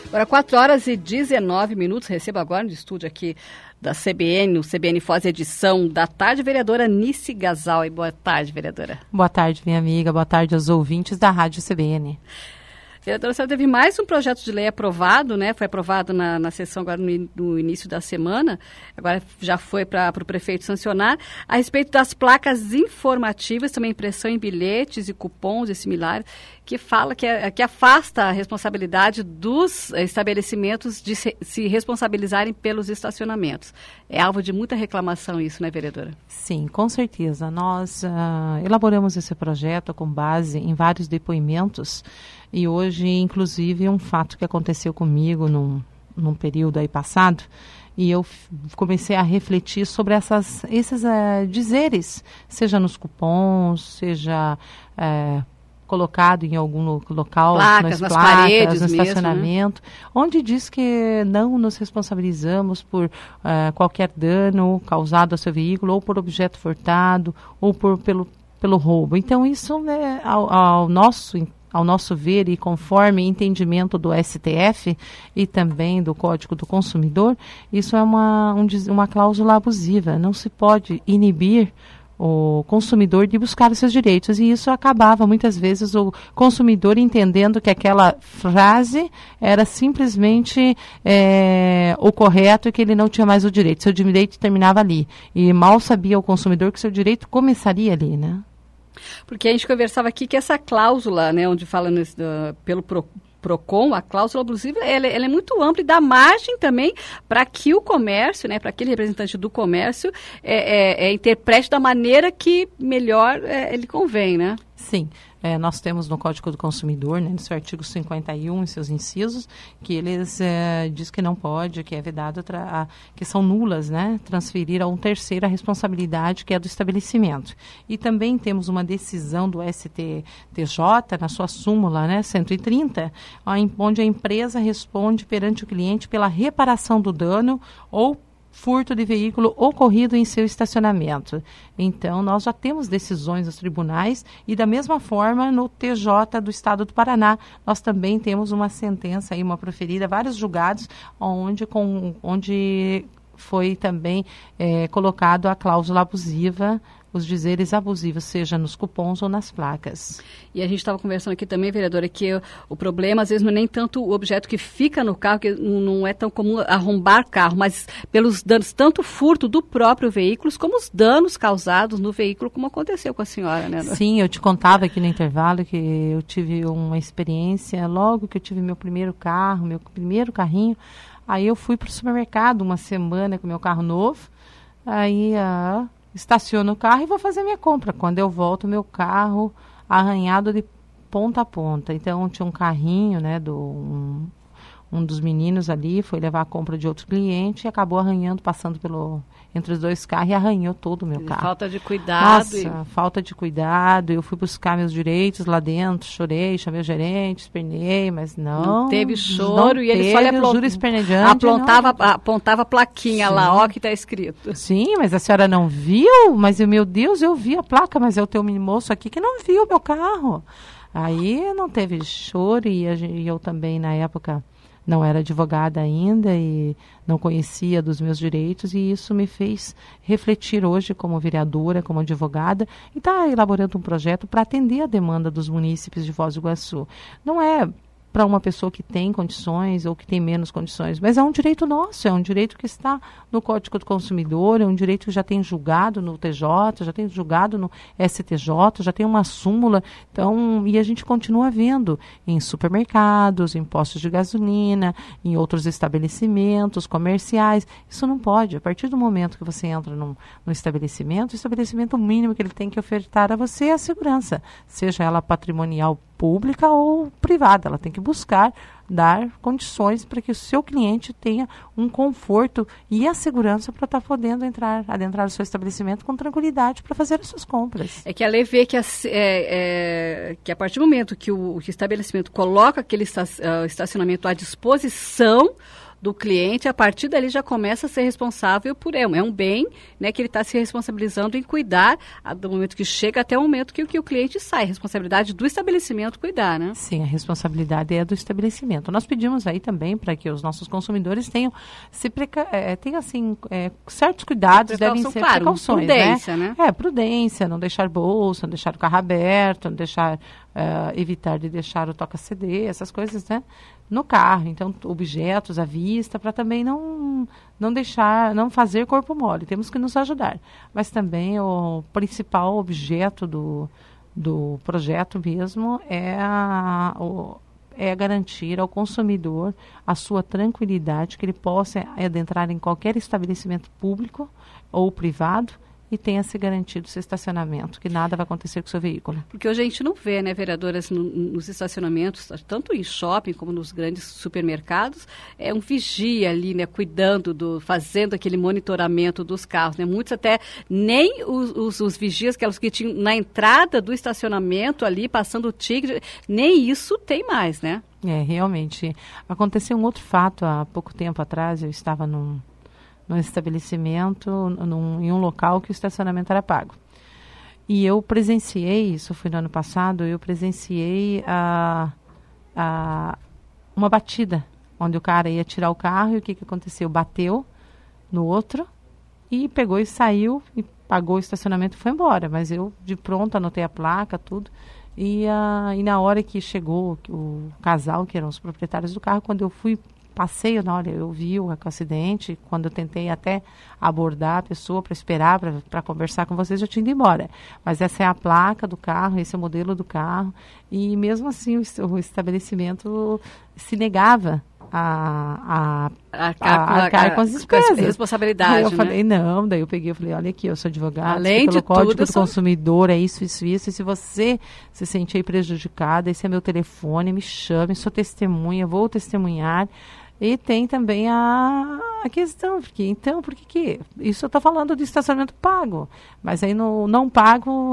Agora, 4h19, recebo agora no estúdio aqui da CBN, o CBN Foz edição da tarde, vereadora Nice Gasal. Boa tarde, vereadora. Boa tarde, minha amiga. Boa tarde aos ouvintes da Rádio CBN. Vereadora, a senhora teve mais um projeto de lei aprovado, né? Foi aprovado na sessão agora no início da semana, agora já foi para o prefeito sancionar, a respeito das placas informativas, também impressão em bilhetes e cupons e similares, que fala que afasta a responsabilidade dos estabelecimentos de se responsabilizarem pelos estacionamentos. É alvo de muita reclamação isso, né, vereadora? Sim, com certeza. Nós elaboramos esse projeto com base em vários depoimentos e hoje, inclusive, um fato que aconteceu comigo num período aí passado, e eu comecei a refletir sobre esses dizeres, seja nos cupons, seja colocado em algum local, placas, nas paredes, no mesmo, estacionamento, né? Onde diz que não nos responsabilizamos por qualquer dano causado ao seu veículo, ou por objeto furtado, ou pelo roubo. Então, isso, né, ao nosso ver e conforme entendimento do STF e também do Código do Consumidor, isso é uma cláusula abusiva. Não se pode inibir o consumidor de buscar os seus direitos, e isso acabava muitas vezes o consumidor entendendo que aquela frase era simplesmente o correto e que ele não tinha mais o direito, seu direito terminava ali, e mal sabia o consumidor que seu direito começaria ali, né? Porque a gente conversava aqui que essa cláusula, né, onde fala pelo PROCON, a cláusula abusiva, ela é muito ampla e dá margem também para que o comércio, né, para aquele representante do comércio, interprete da maneira que melhor ele convém, né? Sim. Nós temos no Código do Consumidor, né, no seu artigo 51, em seus incisos, que eles diz que não pode, que é vedado, que são nulas, né, transferir a um terceiro a responsabilidade que é do estabelecimento. E também temos uma decisão do STJ, na sua súmula, né, 130, onde a empresa responde perante o cliente pela reparação do dano ou furto de veículo ocorrido em seu estacionamento. Então, nós já temos decisões dos tribunais e, da mesma forma, no TJ do Estado do Paraná, nós também temos uma sentença, aí, uma proferida, vários julgados, onde foi também colocado a cláusula abusiva, os dizeres abusivos, seja nos cupons ou nas placas. E a gente estava conversando aqui também, vereadora, que o problema, às vezes, não é nem tanto o objeto que fica no carro, que não é tão comum arrombar carro, mas pelos danos, tanto furto do próprio veículo, como os danos causados no veículo, como aconteceu com a senhora, né? Sim, eu te contava aqui no intervalo que eu tive uma experiência, logo que eu tive meu primeiro carro, meu primeiro carrinho, aí eu fui para o supermercado uma semana com meu carro novo, aí estaciono o carro e vou fazer minha compra. Quando eu volto, meu carro arranhado de ponta a ponta. Então, tinha um carrinho, né, um dos meninos ali, foi levar a compra de outro cliente e acabou arranhando, passando entre os dois carros e arranhou todo o meu carro. Falta de cuidado. Nossa, falta de cuidado. Eu fui buscar meus direitos lá dentro, chorei, chamei o gerente, espernei, mas não teve choro, e ele só apontava a plaquinha. Sim. Lá, ó, que está escrito. Sim, mas a senhora não viu? Mas, meu Deus, eu vi a placa, mas é o teu moço aqui que não viu o meu carro. Aí não teve choro e eu também, na época, não era advogada ainda e não conhecia dos meus direitos, e isso me fez refletir hoje como vereadora, como advogada, e está elaborando um projeto para atender a demanda dos munícipes de Foz do Iguaçu. Não é para uma pessoa que tem condições ou que tem menos condições, mas é um direito nosso, é um direito que está no Código do Consumidor, é um direito que já tem julgado no TJ, já tem julgado no STJ, já tem uma súmula, então, e a gente continua vendo em supermercados, em postos de gasolina, em outros estabelecimentos comerciais. Isso não pode. A partir do momento que você entra no estabelecimento, o estabelecimento mínimo que ele tem que ofertar a você é a segurança, seja ela patrimonial pública ou privada. Ela tem que buscar dar condições para que o seu cliente tenha um conforto e a segurança para estar podendo adentrar o seu estabelecimento com tranquilidade para fazer as suas compras. É que a lei vê que a partir do momento que o estabelecimento coloca aquele estacionamento à disposição do cliente, a partir dali já começa a ser responsável por ele. É um bem, né, que ele está se responsabilizando em cuidar do momento que chega até o momento que o cliente sai. Responsabilidade do estabelecimento cuidar, né? Sim, a responsabilidade é do estabelecimento. Nós pedimos aí também para que os nossos consumidores tenham, certos cuidados, devem ser precauções, prudência, né? Prudência, não deixar bolsa, não deixar o carro aberto, não deixar, evitar de deixar o toca-CD, essas coisas, né, no carro. Então, objetos à vista, para também não fazer corpo mole. Temos que nos ajudar. Mas também o principal objeto do projeto mesmo é garantir ao consumidor a sua tranquilidade, que ele possa adentrar em qualquer estabelecimento público ou privado e tenha se garantido seu estacionamento, que nada vai acontecer com o seu veículo. Porque hoje a gente não vê, né, vereadoras, nos estacionamentos, tanto em shopping como nos grandes supermercados, um vigia ali, né, cuidando, fazendo aquele monitoramento dos carros, né, muitos até nem os vigias, aqueles que tinham na entrada do estacionamento ali, passando o tigre, nem isso tem mais, né? Realmente. Aconteceu um outro fato há pouco tempo atrás, eu estava num estabelecimento, em um local que o estacionamento era pago. E eu presenciei, isso foi no ano passado, eu presenciei uma batida, onde o cara ia tirar o carro e o que aconteceu? Bateu no outro e pegou e saiu e pagou o estacionamento e foi embora. Mas eu, de pronto, anotei a placa, tudo. E na hora que chegou o casal, que eram os proprietários do carro, quando eu passei, eu vi o acidente, quando eu tentei até abordar a pessoa para esperar, para conversar com vocês, eu tinha ido embora. Mas essa é a placa do carro, esse é o modelo do carro, e mesmo assim o estabelecimento se negava a arcar com as despesas. Responsabilidade, aí eu né? falei, não, daí eu peguei e falei, olha aqui, eu sou advogada, além pelo de Código tudo, do Consumidor, é isso, e se você se sentir prejudicada, esse é meu telefone, me chame, sou testemunha, vou testemunhar. E tem também a questão, por que isso eu estou falando de estacionamento pago, mas aí no não pago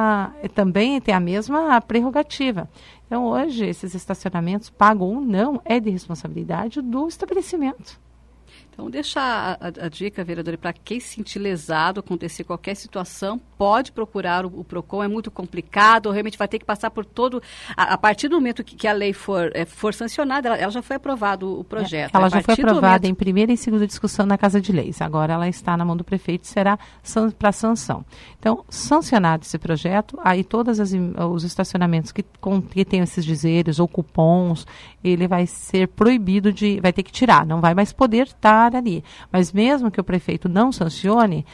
também tem a mesma prerrogativa. Então hoje esses estacionamentos, pago ou não, é de responsabilidade do estabelecimento. Então, deixa a dica, vereadora, para quem se sentir lesado, acontecer qualquer situação, pode procurar o PROCON, é muito complicado, realmente vai ter que passar por todo... A partir do momento que a lei for sancionada, ela já foi aprovado o projeto. Ela já foi aprovada em primeira e segunda discussão na Casa de Leis. Agora ela está na mão do prefeito e será para sanção. Então, sancionado esse projeto, aí todos os estacionamentos que tenham esses dizeres ou cupons, ele vai ser proibido vai ter que tirar, não vai mais poder estar ali. Mas mesmo que o prefeito não sancione,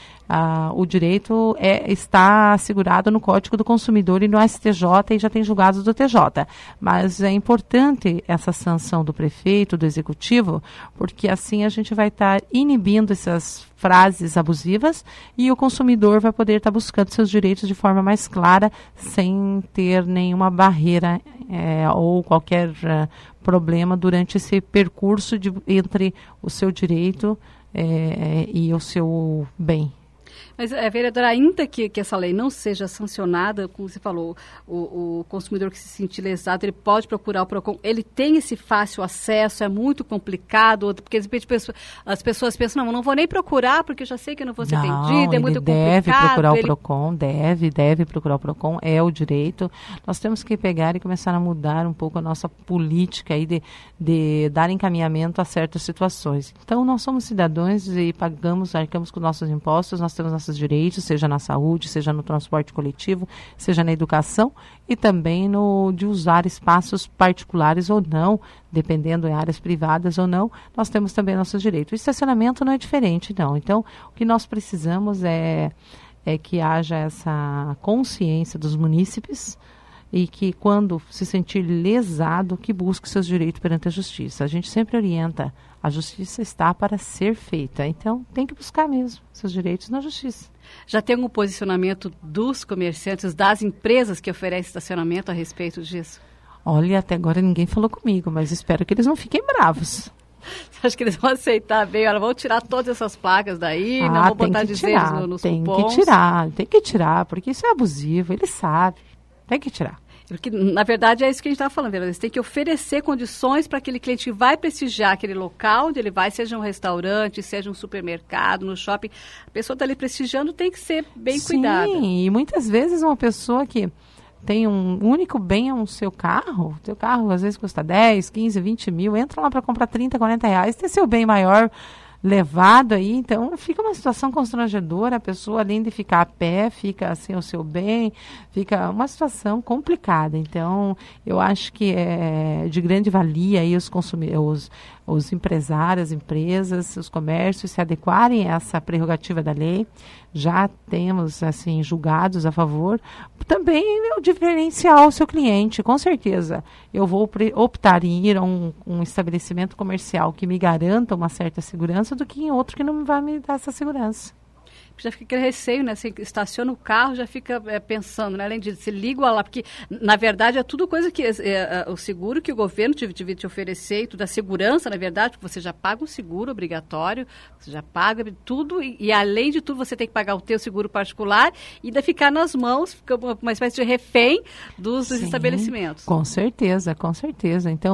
o direito está assegurado no Código do Consumidor e no STJ, e já tem julgados do TJ. Mas é importante essa sanção do prefeito, do executivo, porque assim a gente vai estar inibindo essas frases abusivas e o consumidor vai poder estar buscando seus direitos de forma mais clara, sem ter nenhuma barreira ou qualquer problema durante esse percurso entre o seu direito e o seu bem. Mas, vereadora, ainda que essa lei não seja sancionada, como você falou, o consumidor que se sentir lesado, ele pode procurar o PROCON. Ele tem esse fácil acesso, é muito complicado, porque de repente as pessoas pensam, não vou nem procurar, porque eu já sei que eu não vou ser atendida, é muito complicado. Deve procurar o PROCON, deve procurar o PROCON, é o direito. Nós temos que pegar e começar a mudar um pouco a nossa política aí de dar encaminhamento a certas situações. Então, nós somos cidadãos e arcamos com nossos impostos, nós temos nossos direitos, seja na saúde, seja no transporte coletivo, seja na educação e também de usar espaços particulares ou não, dependendo em áreas privadas ou não, nós temos também nossos direitos. O estacionamento não é diferente, não. Então, o que nós precisamos é que haja essa consciência dos munícipes e que quando se sentir lesado, que busque seus direitos perante a justiça. A gente sempre orienta, a justiça está para ser feita, então tem que buscar mesmo seus direitos na justiça. Já tem algum posicionamento dos comerciantes, das empresas que oferecem estacionamento a respeito disso? Olha, até agora ninguém falou comigo, mas espero que eles não fiquem bravos. Você acha que eles vão aceitar bem? Olha, vão tirar todas essas placas daí, não vão botar dizeres nos cupons? Tem que tirar, porque isso é abusivo, ele sabe. Tem que tirar. Porque, na verdade, é isso que a gente estava falando. Você tem que oferecer condições para aquele cliente que vai prestigiar aquele local onde ele vai, seja um restaurante, seja um supermercado, no shopping. A pessoa está ali prestigiando, tem que ser bem cuidada. Sim, e muitas vezes uma pessoa que tem um único bem é o seu carro às vezes custa 10, 15, 20 mil, entra lá para comprar 30, 40 reais, tem seu bem maior levado aí, então fica uma situação constrangedora, a pessoa além de ficar a pé, fica sem o seu bem, fica uma situação complicada. Então, eu acho que é de grande valia aí os empresários, as empresas, os comércios se adequarem a essa prerrogativa da lei. Já temos, assim, julgados a favor. Também o diferencial ao seu cliente, com certeza. Eu vou optar em ir a um estabelecimento comercial que me garanta uma certa segurança do que em outro que não vai me dar essa segurança. Já fica aquele receio, né? Você estaciona o carro, já fica pensando, né? Além disso, você liga o alarme, porque, na verdade, é tudo coisa que o seguro que o governo devia te oferecer, e tudo a segurança, na verdade, porque você já paga um seguro obrigatório, você já paga tudo, e além de tudo, você tem que pagar o teu seguro particular e ainda ficar nas mãos, fica uma espécie de refém dos estabelecimentos. Com certeza, com certeza. Então,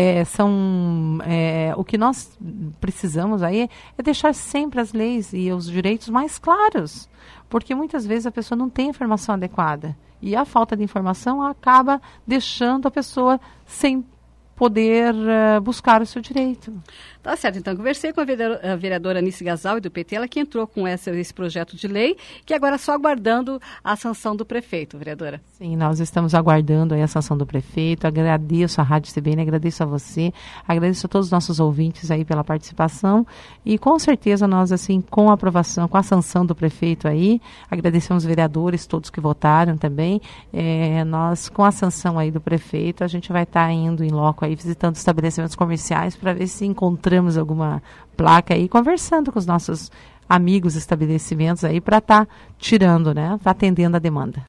o que nós precisamos aí é deixar sempre as leis e os direitos mais claros, porque muitas vezes a pessoa não tem informação adequada e a falta de informação acaba deixando a pessoa sem poder buscar o seu direito. Tá certo, então conversei com a vereadora Anice Gasal, do PT, ela que entrou com esse projeto de lei, que agora só aguardando a sanção do prefeito, vereadora. Sim, nós estamos aguardando aí a sanção do prefeito, agradeço a Rádio CBN, agradeço a você, agradeço a todos os nossos ouvintes aí pela participação e com certeza nós, assim, com a aprovação, com a sanção do prefeito aí, agradecemos os vereadores, todos que votaram também, nós com a sanção aí do prefeito, a gente vai estar indo em loco aí, visitando estabelecimentos comerciais para ver se encontramos alguma placa aí, conversando com os nossos amigos estabelecimentos aí para estar tirando, né, tá atendendo a demanda.